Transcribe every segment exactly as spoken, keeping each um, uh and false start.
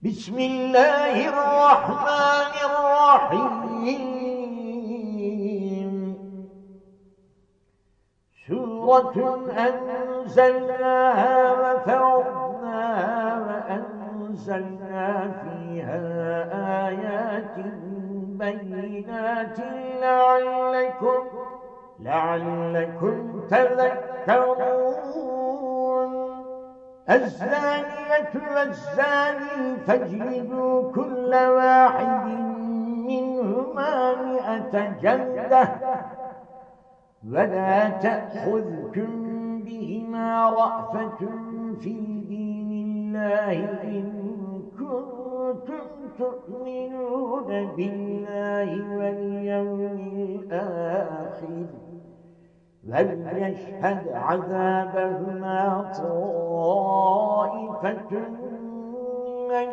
بسم الله الرحمن الرحيم. سورة أنزلناها وفرضناها وأنزلنا فيها آيات بينات لعلكم لعلكم تذكرون. الزانية والزاني فاجلدوا كل واحد منهما مئة جلدة ولا تأخذكم بهما رأفة في دين الله إن كنتم تؤمنون بالله واليوم الآخر وليشهد عذابهما طائفة من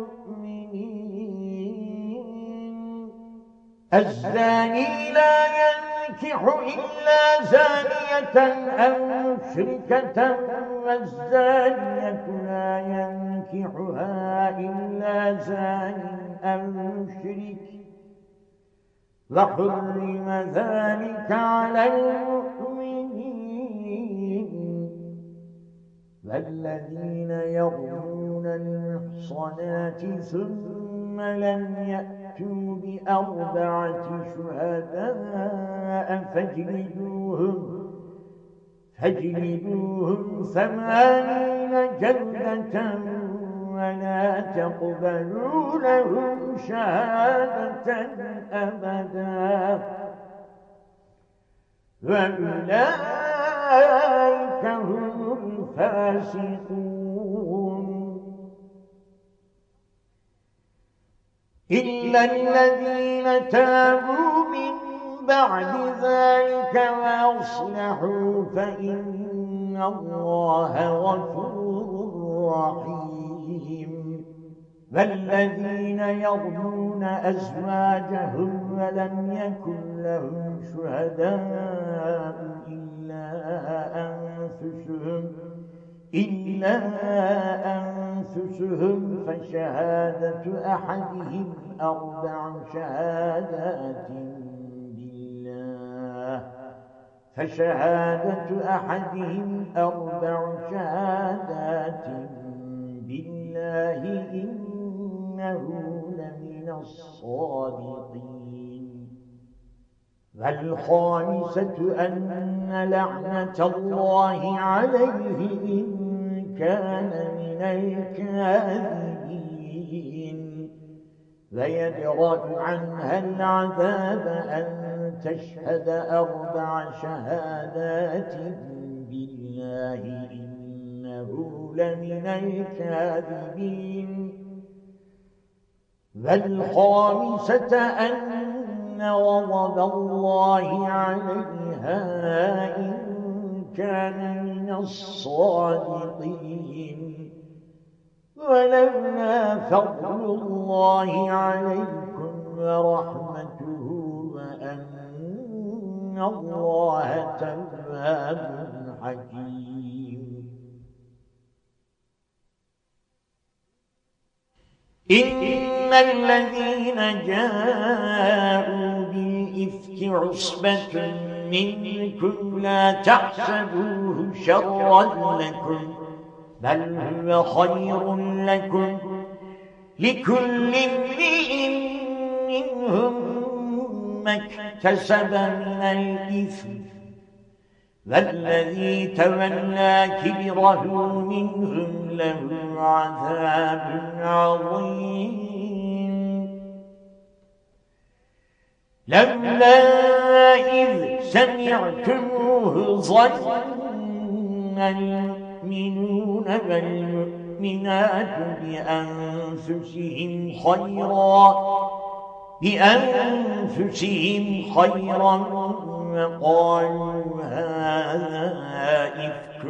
المؤمنين. الزاني لا ينكح إلا زانية أو مشركة والزانية لا ينكحها إلا زان أو مشرك وحرم ذلك على المؤمنين. والذين يرمون المحصنات ثم لم يأتوا بأربعة شهداء فاجلدوهم فاجلدوهم ثمانين جلدة ولا تقبلوا لهم شهادة أبدا وأولئك هم الفاسقون. إلا الذين تابوا من بعد ذلك وأصلحوا فإن الله غفور رحيم. والذين يرمون أزواجهم ولم يكن لهم شهداء إلا أنفسهم إلا أنفسهم فشهادة أحدهم أربع شهادات بالله فشهادة أحدهم أربع شهادات بالله إنه لمن الصادقين. والخامسة أن لعنة الله عليه إن كان من الكاذبين. ويدرأ عنها العذاب أن تشهد أربع شهادات بالله إنه لمن الكاذبين. والخامسة أن غضب الله عليها إن كان من الصادقين. ولولا فضل الله عليكم ورحمته وأن الله تواب حكيم. إن الذين جاءوا بالإفك عصبة منكم لا تحسبوه شرا لكم بل هو خير لكم لكل امرئ منهم ما اكتسب من الإثم والذي تولى كبره منهم له عذاب عظيم. لولا إذ سمعتموه ظن المؤمنون والمؤمنات بأنفسهم خيرا بأنفسهم خيرا وقالوا هذا إفك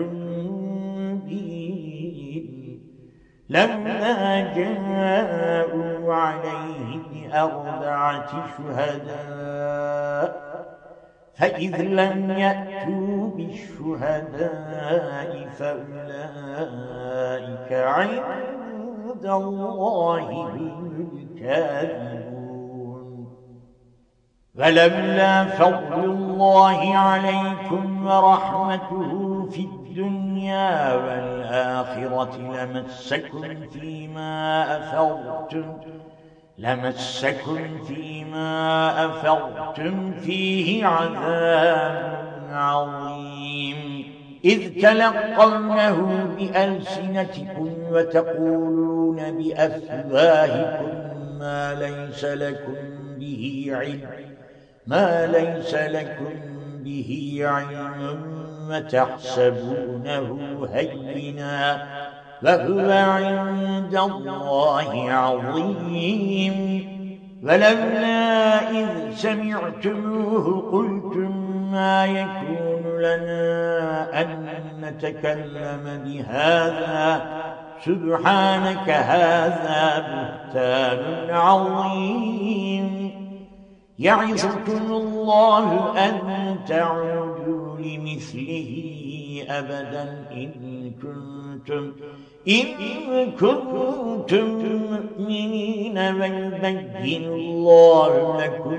مبين. لما جاءوا عليه بأربعة شهداء فإذ لم يأتوا بالشهداء فأولئك عند عند الله هم الكاذبون. ولولا فضل الله عليكم ورحمته في الدنيا والآخرة لمسكم فيما أفضتم لمسكم فيما أفضتم فيه عذاب عظيم، إذ تلقونه بألسنتكم وتقولون بأفواهكم ما ليس لكم به علم ما ليس لكم به علم وتحسبونه هينا وهو عند الله عظيم. ولولا إذ سمعتموه قلتم ما يكون لنا أن نتكلم بهذا سبحانك هذا بهتان عظيم. يعظكم الله أن تعودوا لمثله أبدا إن كنتم إن كنتم مؤمنين ويبين الله لكم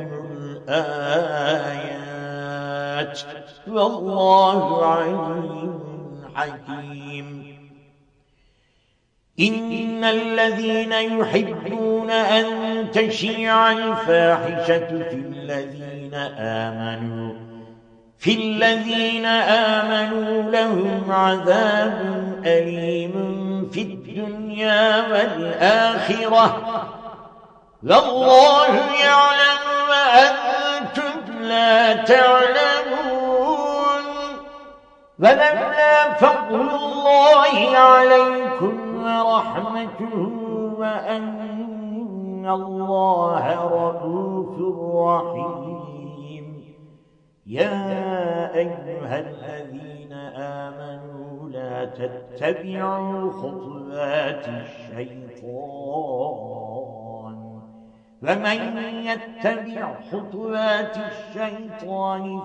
الآيات والله عليم حكيم. إن الذين يحبون أن تشيع الفاحشة في الذين آمنوا في الذين آمنوا لهم عذاب أليم في الدنيا والآخرة والله يعلم وأنتم لا تعلمون. ولولا فضل الله عليكم ورحمته وأن الله رؤوف رحيم. يا أيها الذين آمنوا لا تتبعوا خطوات الشيطان ومن يتبع خطوات الشيطان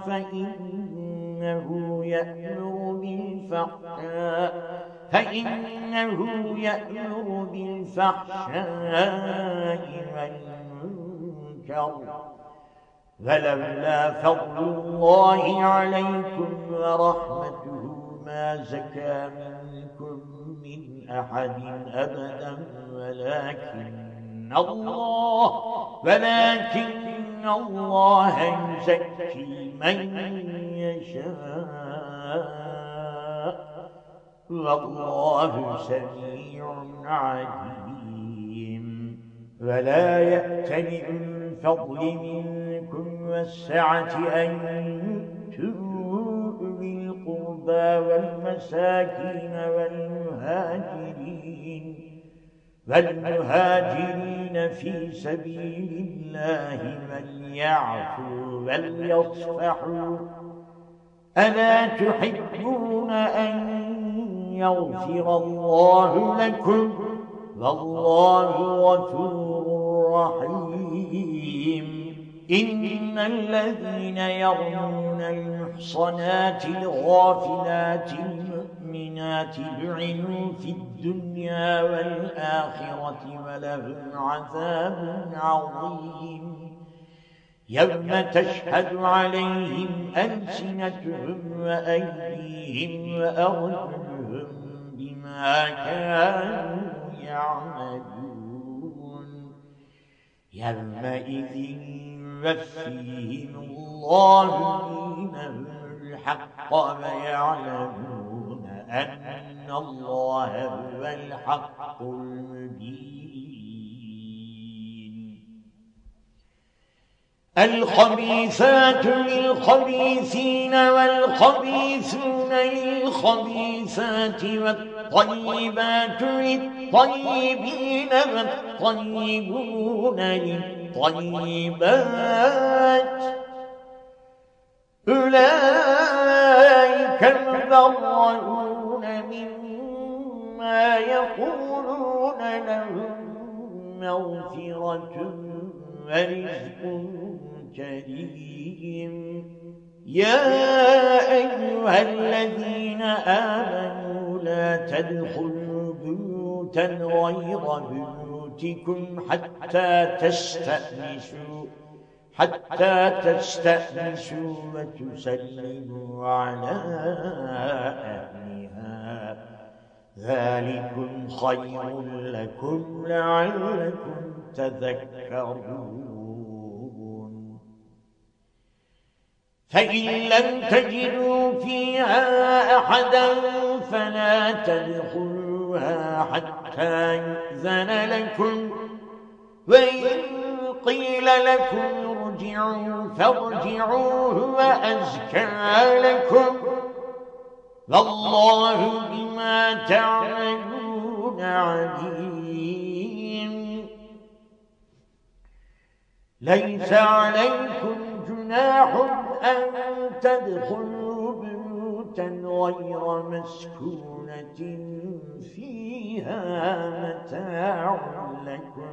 فإنه يأمر بالفحشاء فإنه يأمر بالفحشاء والمنكر. ولولا فضل الله عليكم ورحمته ما زكى منكم من أحد أبدا ولكن الله ولكن الله يزكي من يشاء والله سميع عليم. ولا يأتل الفضل منكم والسعة أن يؤتوا أولي القربى والمساكين والمهاجرين والمهاجرين في سبيل الله وليعفوا وليصفحوا ألا تحبون أن يغفر الله لكم والله غفور رحيم. إن الذين يرمون المحصنات الغافلات المؤمنات لعنوا في الدنيا والآخرة ولهم عذاب عظيم يوم تشهد عليهم ألسنتهم وأيديهم وأرجلهم بما كانوا يعملون. يومئذ يوفيهم الله دينهم الحق ويعلمون أن الله هو الحق المبين. الخبيثات للخبيثين والخبيثون للخبيثات والطيبات للطيبين والطيبون للطيبات أولئك مبرؤون مما يقولون لهم مغفرة ورزق كريم. يا أيها الذين آمنوا لا تدخلوا بيوتا بيوتا غير بيوتكم حتى تستأنسوا حتى تستأنسوا وتسلموا على أهلها ذلكم خير لكم لعلكم تذكرون فإن لم تجدوا فيها أحدا فلا تدخلوها حتى يؤذن لكم وإن قيل لكم ارجعوا فارجعوا هو أزكى لكم والله بما تعملون عليم ليس عليكم جناح أن تدخلوا بيوتا غير مسكونة فيها متاع لكم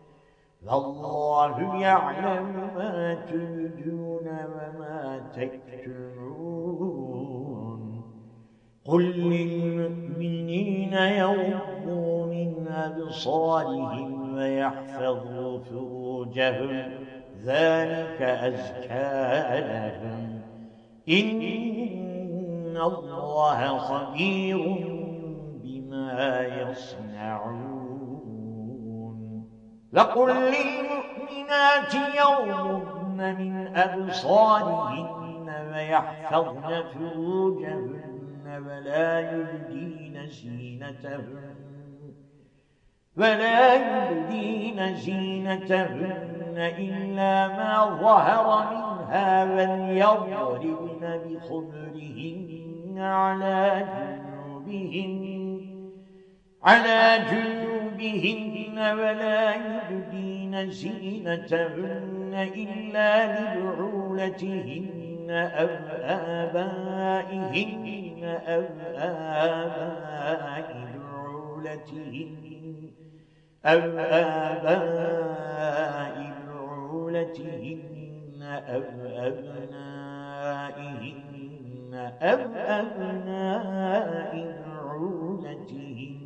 والله يعلم ما تبدون وما تكتمون قل للمؤمنين يغضوا من أبصارهم ويحفظوا فروجهم ذلك أزكى لهم إن الله خبير بما يصنعون وقل للمؤمنات يغضن من أبصارهن ويحفظن فروجهن ولا يبدين زينتهن ولا يبدين زينتهن إلا ما ظهر منها وليضربن بخمرهن على جنوبهن على جنوبهن ولا يبدين زينتهن إلا لبعولتهن أو آبائهن أو آباء بعولتهن أو آباء بعولتهن أو أبنائهن أو أبناء بعولتهن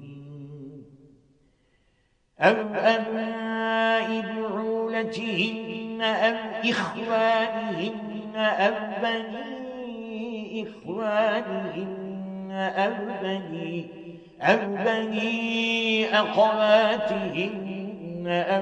أو أبناء بعولتهن أو إخوانهن أو بني إخوانهن أو بني أو بني أخواتهن أو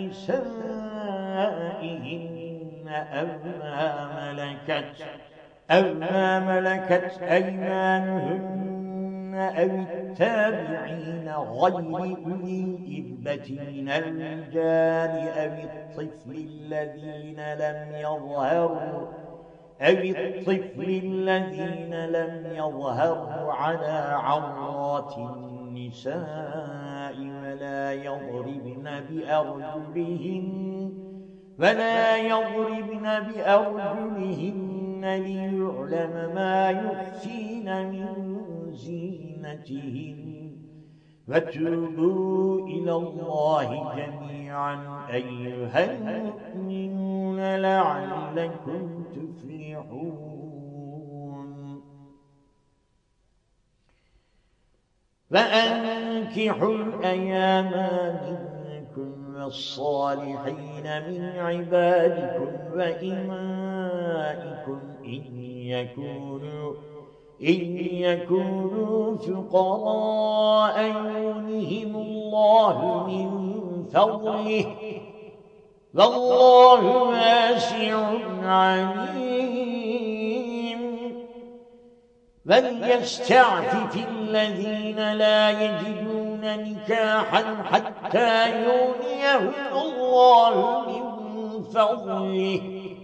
نسائهن أو ما ملكت أو ما ملكت أيمانهن أو التابعين غير أولي الإربة من الرجال أو الطفل الذين لم يظهروا أو الطفل الذين لم يظهروا على عورات النساء ولا يضربن بأرجلهن ولا يضربن بأرجلهن ليعلم ما يخفين من زينتهن وتوبوا إلى الله جميعا أيها المؤمنون لعلكم تفلحون فأنكحوا الأيام منكم والصالحين من عبادكم وإمائكم إن يكونوا إن يكونوا فقراء يغنهم الله من فضله والله واسع عليم وليستعفف الذين لا يجدون نكاحا حتى يغنيهم الله من فضله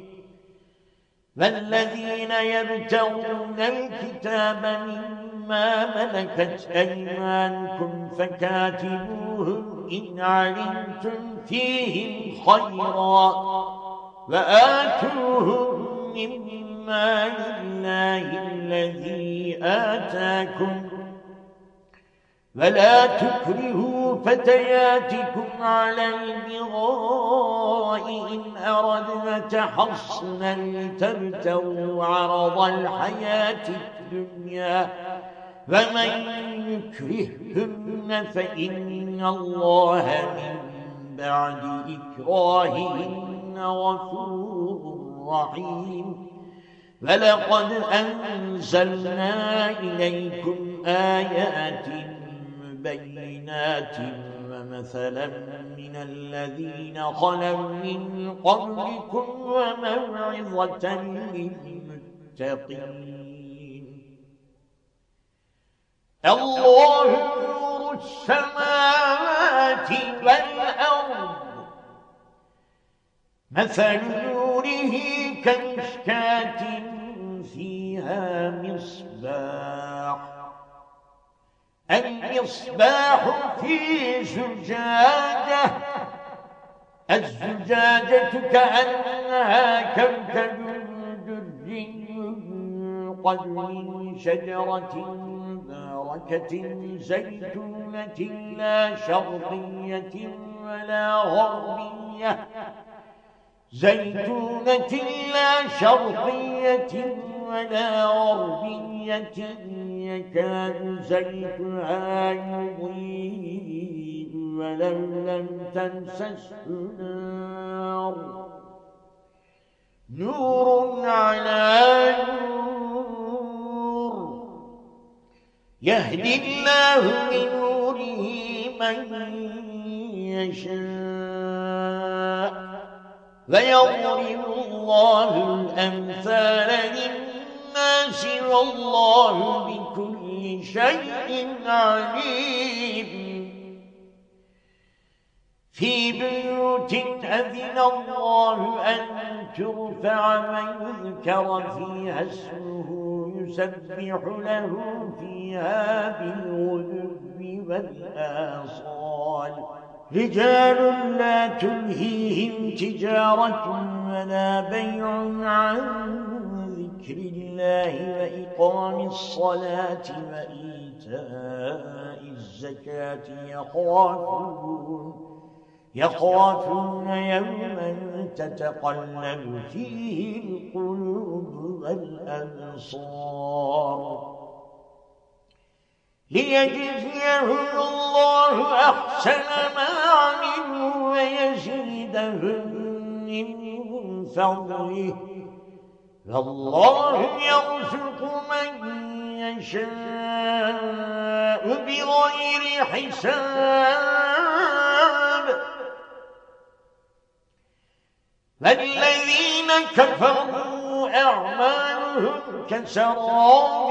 والذين يبتغون الكتاب مما ملكت أيمانكم فكاتبوهم إن علمتم فيهم خيرا وآتوهم مما لله الذي آتاكم ولا تكرهوا فتياتكم على البغاء إن أردنا تحصنا لتبتغوا عرض الحياة الدنيا ومن يكرههن فإن الله من بعد إكراههن غفور رحيم. ولقد أنزلنا إليكم آيات مبينات ومثلا من الذين خلوا من قبلكم وموعظة للمتقين. الله نور السماوات والأرض. مثل نوره كمشكاة فيها مصباح. المصباح في زجاجة. الزجاجة كأنها كوكب دري يوقد من شجرة مباركة زيتونة لا شرقية ولا غربية زيتونة لا شرقية ولا غربية يكاد زيتها يضيء ولو لم تمسسه نار نور على نور يهدي الله بنوره من يشاء ويضرب الله الأمثال للناس والله بكل شيء عليم. في بيوت أذن الله أن ترفع ويذكر فيها اسمه يسبح له فيها بالغدو والآصال رجال لا تلهيهم تجارة ولا بيع عن ذكر الله وإقام الصلاة وإيتاء الزكاة يخافون يخافون يوما تتقلب فيه القلوب والأبصار ليجزيهم الله أحسن ما عملوا ويزيدهم من فضله والله يرزق من يشاء بغير حساب. والذين كفروا أعمالهم كسراب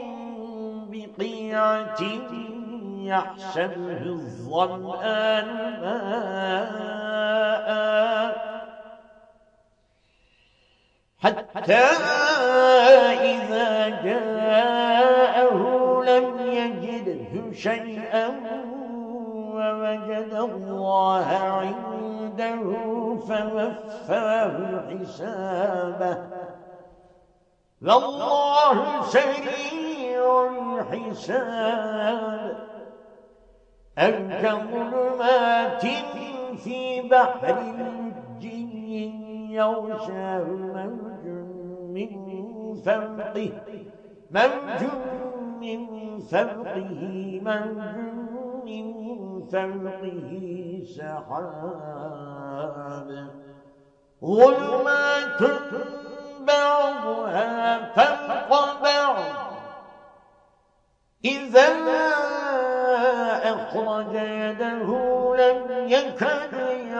بقيعة يحسبه الظمآن ماء حتى إذا جاءه لم يجده شيئا ووجد الله عنده فوفاه حسابه والله سريع الحساب. أو كظلمات في بحر لجي يغشاه موج من فوقه موج من فوقه موج من فوقه سحاب ظلمات بعضها فوق بعض إذا أخرج يده لم يكد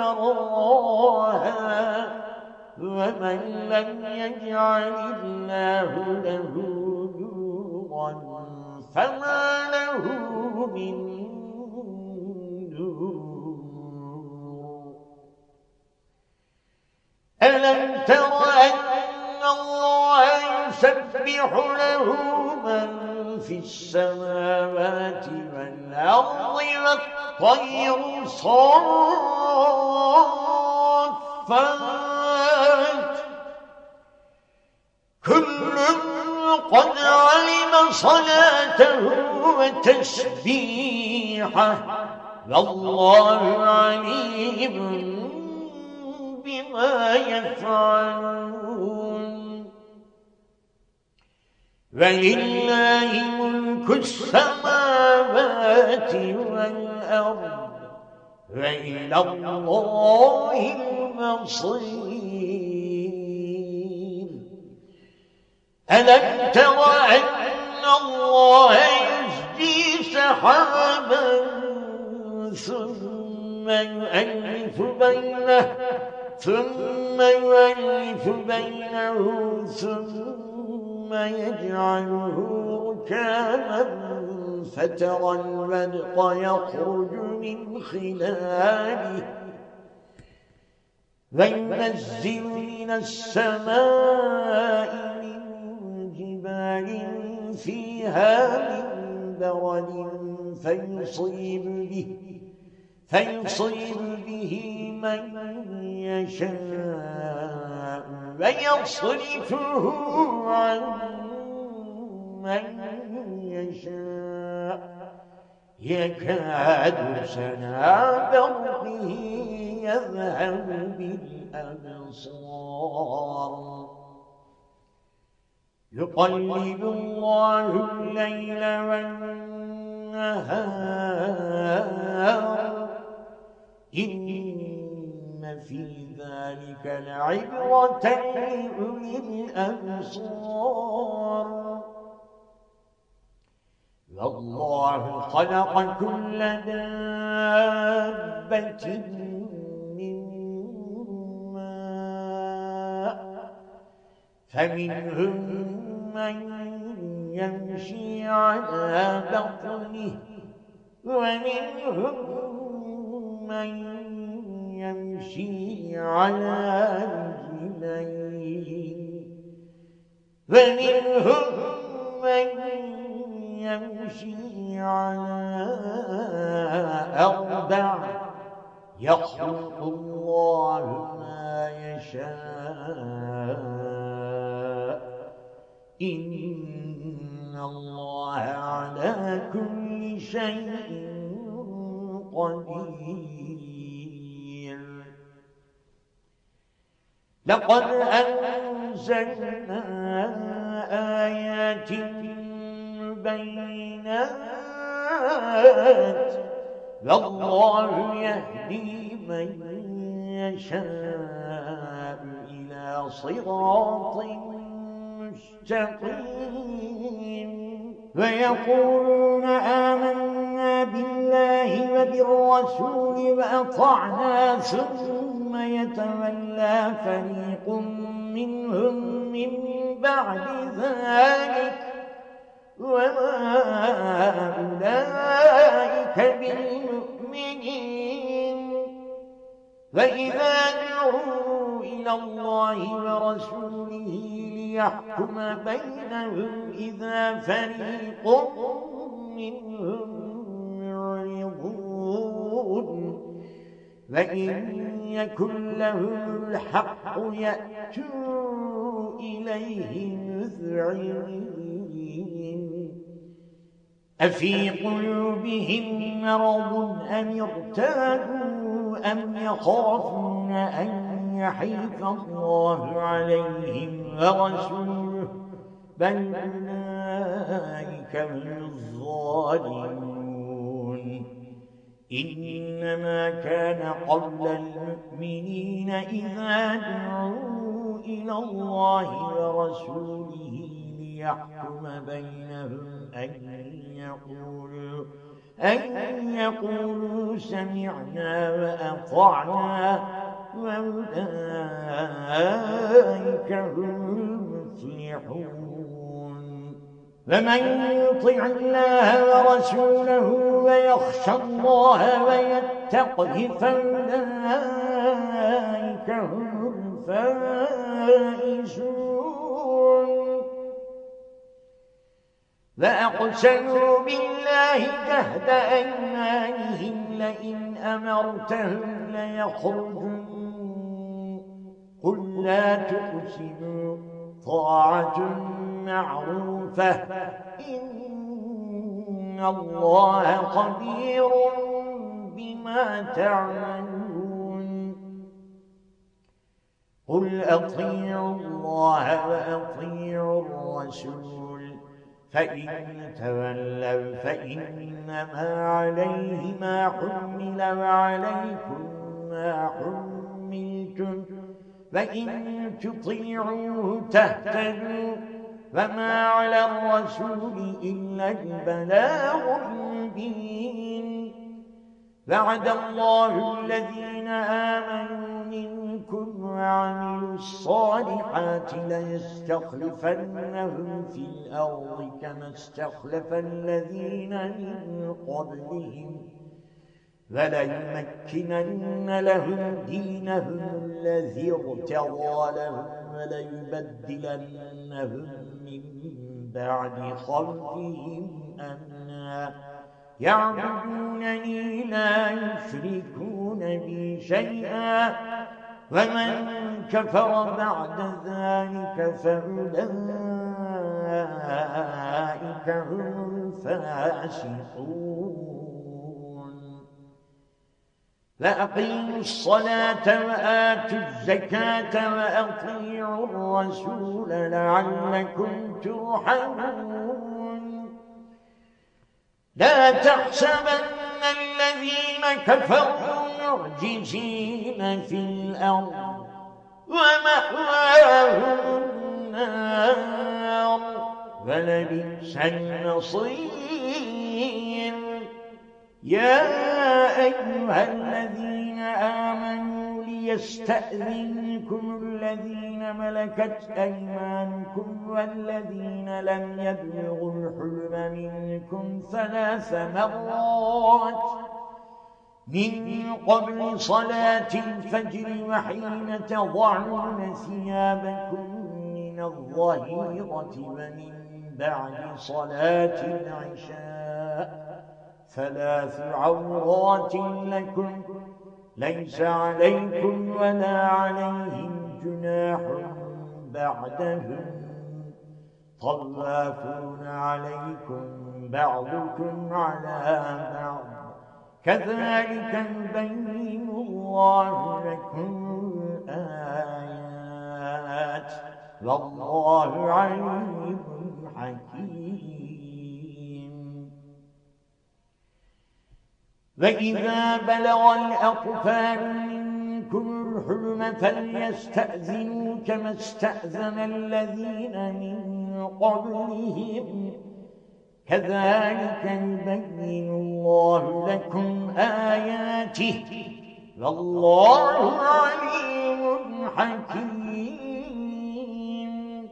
يراها ومن لم يجعل الله له نورا فما له من نور. ألم تر أن الله يسبح له من في السماوات والأرض والطير صافات كل قد علم صلاته وتسبيحه والله عليم بما يفعلون. ولله ملك السماوات والأرض وإلى الله المصير. ألم تر أن الله يزجي سحابا ثم يؤلف بينه ثم يؤلف بينه ثم يجعله ركاما فترى الودق يخرج من خلاله وينزل من السماء من جبال فيها من برد فيصيب به فيصيب به من يشاء ويصرفه عن من يشاء يكاد سنا برقه يذهب بالأبصار. يقلب الله الليل والنهار إن في ذلك لعبرة لأولي الأبصار. والله خلق كل دابة من ماء فمنهم من يمشي على بطنه ومنهم من يمشي على رجلين ومنهم من يمشي على أربع يخلق الله ما يشاء إن الله على كل شيء قدير. لقد أنزلنا آيات بينات والله يهدي من يشاء إلى صراط مستقيم. ويقولون آمنا بالله وبالرسول وأطعنا ثم يتولى فريق منهم من بعد ذلك وما أولئك بالمؤمنين. وإذا دعوا إلى الله ورسوله ليحكم بينهم إذا فريق منهم معرضون وإن يكن لهم الحق يأتوا إليه مذعنين. أفي قلوبهم مرض أم ارتابوا أم يخافون أن يحيف الله عليهم ورسوله بل أولئك هم الظالمون. إنما كان قول المؤمنين إذا دعوا إلى الله ورسوله ليحكم بينهم أن يقولوا أن يقولوا سمعنا وأطعنا وأولئك هم المفلحون. ومن يطع الله ورسوله ويخشى الله ويتقه فأولئك هم الفائزون. وأقسموا بالله جهد أيمانهم لئن أمرتهم ليخرجون قل لا تقسموا طاعة معروفة إن الله خبير بما تعملون. قل أطيعوا الله وأطيعوا الرسول فإن تولوا فإنما عليه ما حمل وعليكم ما حملتم فإن تطيعوه تهتدوا فما على الرسول إلا البلاغ المبين وعد الله الذين آمنوا منكم وعملوا الصالحات ليستخلفنهم في الأرض كما استخلف الذين من قبلهم وليمكنن لهم دينهم الذي ارتضى لهم وليبدلنهم من بعد خوفهم أمنا يعبدونني لا يشركون بي شيئا ومن كفر بعد ذلك فأولئك هم الفاسقون فأقيموا الصلاة وآتوا الزكاة وأطيعوا الرسول لعلكم ترحمون لا تحسبن الذين كفروا معجزين في الأرض ومأواهم النار ولبئس المصير يا أيها الذين آمنوا ليستأذنكم الذين ملكت أيمانكم والذين لم يبلغوا الحلم منكم ثلاث مرات من قبل صلاة الفجر وحين تضعون ثيابكم من الظهيرة ومن بعد صلاة العشاء ثلاث عورات لكم ليس عليكم ولا عليهم جناح بعدهم طوافون عليكم بعضكم على بعض كذلك يبين الله لكم الآيات والله عليم حكيم وإذا بلغ الأطفال منكم الحلم فليستأذنوا كما استأذن الذين من قبلهم كذلك يبين الله لكم آياته والله عليم حكيم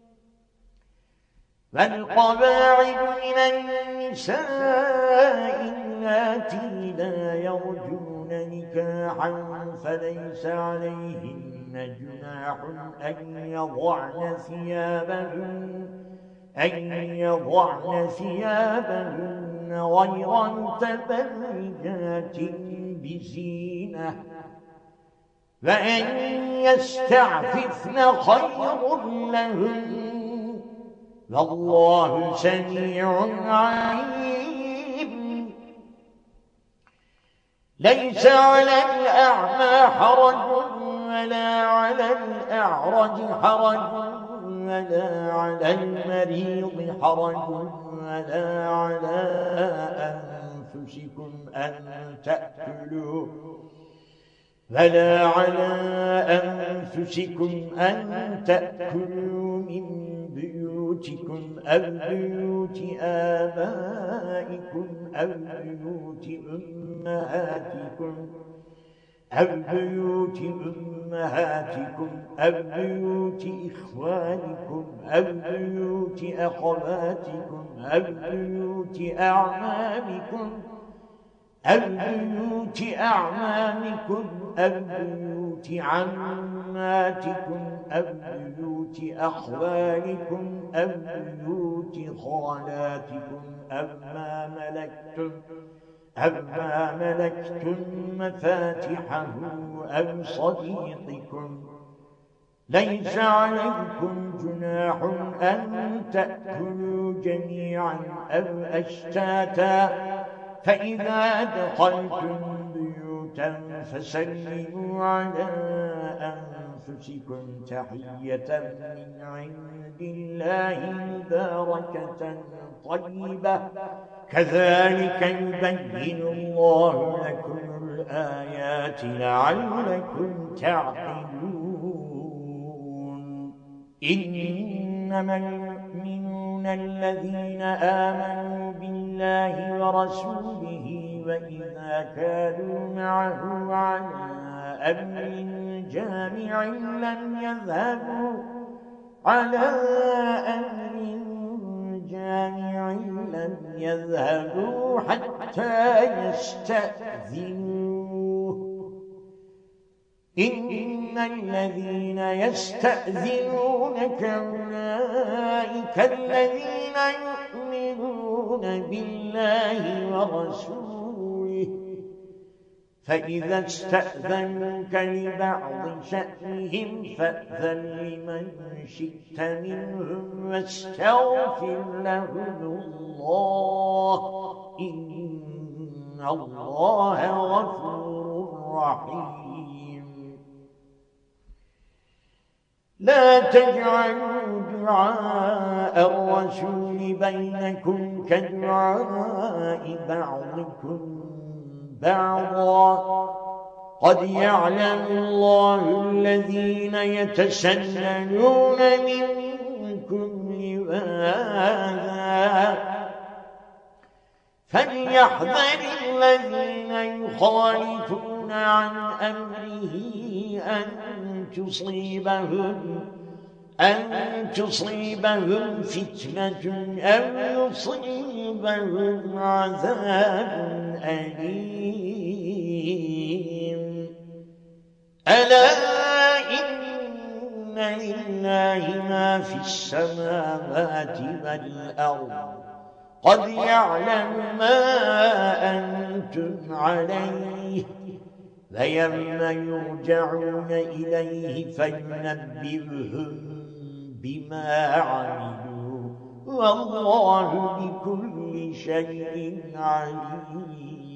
والقواعد من النساء اللاتي لا يرجون نكاحا فليس عليهن جناح أن يضعن ثيابهن أن يضعن ثيابهن غير متبرجات بزينة وأن يستعففن خير لهن والله سميع عليم ليس على الأعمى حرج ولا على الأعرج حرج ولا على المريض حرج ولا على أنفسكم أن تأكلوا ولا على أنفسكم أن تأكلوا من بيوتكم أو بيوت آبائكم أو بيوت أمهاتكم أو بيوت أمهاتكم أو بيوت إخوانكم أو بيوت أخواتكم أو بيوت أعمامكم أو بيوت أعمامكم أو بيوت عماتكم أو بيوت أخوالكم أو بيوت خالاتكم أو ما ملكتم أو ما ملكتم مفاتحه أو صديقكم ليس عليكم جناح أن تأكلوا جميعا أو أشتاتا فإذا دخلتم بيوتا موتا فسلموا على أنفسكم تحية من عند الله مباركة طيبة كذلك يبين الله لكم الآيات لعلكم تعقلون. إنما المؤمنون الذين آمنوا بالله ورسوله وإذا كانوا معه على أمر جامع لم يذهبوا على أمر جامع لم يذهبوا حتى يستأذنوه. إن الذين يستأذنونك أولئك الذين يؤمنون بالله ورسوله، فإذا استأذنوك لبعض شأنهم فأذن لمن شئت منهم واستغفر لهم الله، إن الله غفور رحيم. لا تجعلوا دعاء الرسول بينكم كدعاء بعضكم بعضا، قد يعلم الله الذين يتسللون منكم لواذا، فليحذر الذين يخالفون عن أمره أن تصيبهم أن تصيبهم فتنة أو يصيبهم عذاب أليم. ألا إن لله ما في السماوات والأرض، قد يعلم ما أنتم عليه، فيوم يرجعون إليه فينبئهم بما عملوا، والله بكل شيء عليم.